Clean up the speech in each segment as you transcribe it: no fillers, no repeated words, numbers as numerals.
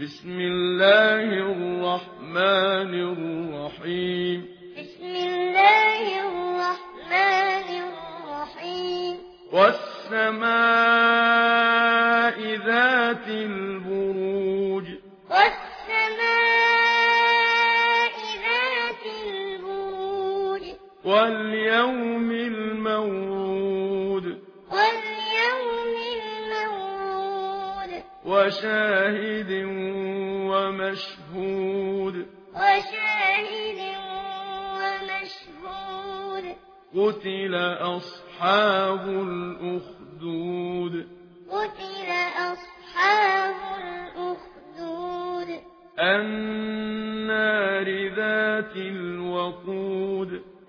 بسم الله الرحمن الرحيم بسم الله الرحمن الرحيم والسماء ذات البروج والسماء ذات البروج واليوم الموعود واليوم الموعود وشاهد ومشهود وشاهد ومشهود قتل أصحاب الأخدود قتل أصحاب الأخدود النار ذات الوقود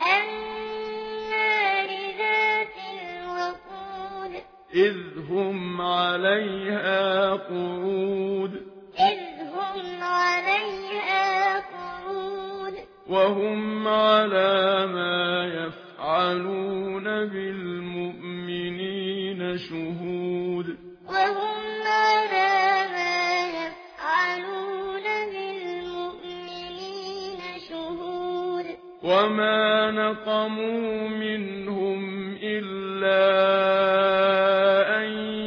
النار ذات الوقود إذ هم عليها قعود إذ هم عليها قعود وهم على ما يفعلون بالمؤمنين شهود وهم على ما يفعلون بالمؤمنين شهود وما نقموا منهم إلا أن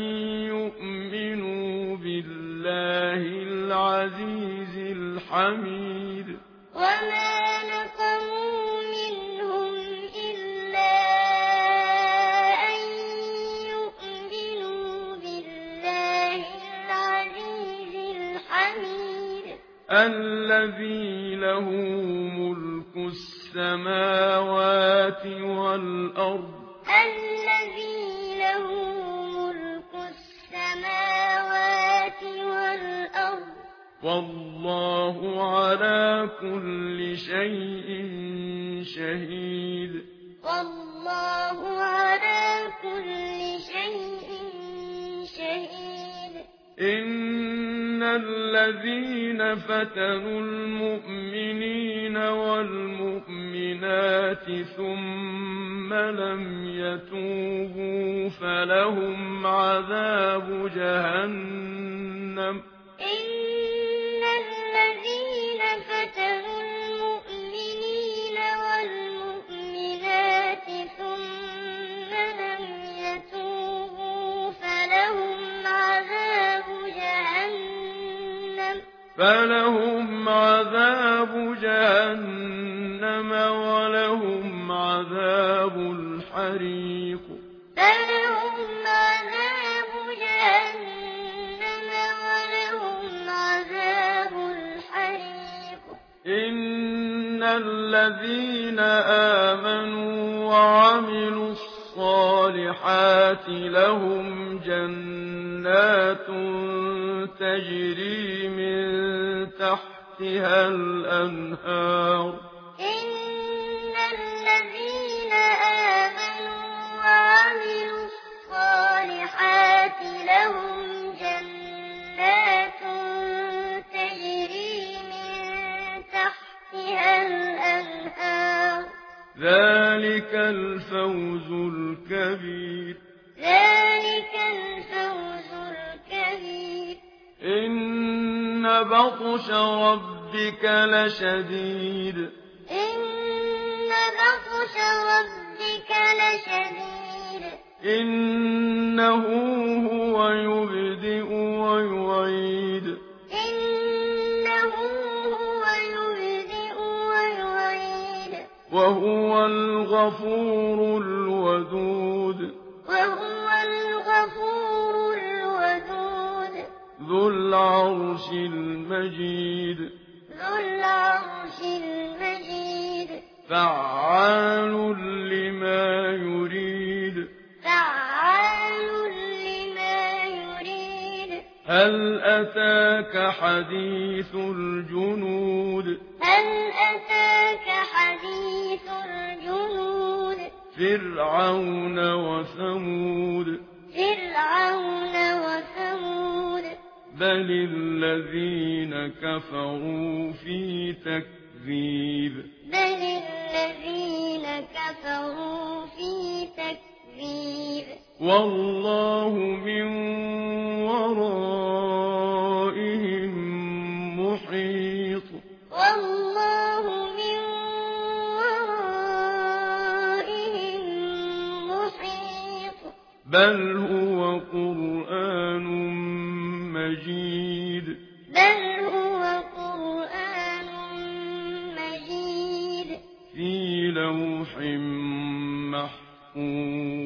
يؤمنوا بالله العزيز الحميد وما نقموا منهم إلا أن يؤمنوا بالله العزيز الحميد الذي له ملك السماوات والأرض الذي له ملك السماوات والأرض والله على كل شيء شهيد والله على كل شيء شهيد إن الذين فتنوا المؤمنين والمؤمنات ثم لم يتوبوا فلهم عذاب جهنم إن الذين فتنوا المؤمنين والمؤمنات ثم لم يتوبوا فلهم عذاب جهنم ولهم عذاب الحريق فلهم عذاب جهنم ولهم عذاب الحريق إن الذين آمنوا وعملوا الصالحات لهم جنات تجري من تحتها الأنهار إن الذين آمنوا وعملوا الصالحات لهم جنات تجري من تحتها الأنهار ذلك الفوز الكبير ذلك الفوز الكبير إن بطش ربك لشديد إن بطش ربك لشديد إنه هو يبدئ ويعيد إنه هو يبدئ ويعيد وهو الغفور الودود وهو الغفور الودود ذو العرش المجيد ذو العرش المجيد فعال لما يريد فعال لما يريد هل أتاك حديث الجنود هل أتاك حديث الجنود فرعون وثمود فرعون وثمود بل الذين كفروا في تكذيب بل الذين كفروا في تكذيب والله من ورائهم محيط والله من ورائهم محيط بل هو قرآن مجيد بل هو قرآن مجيد في لوح محفوظ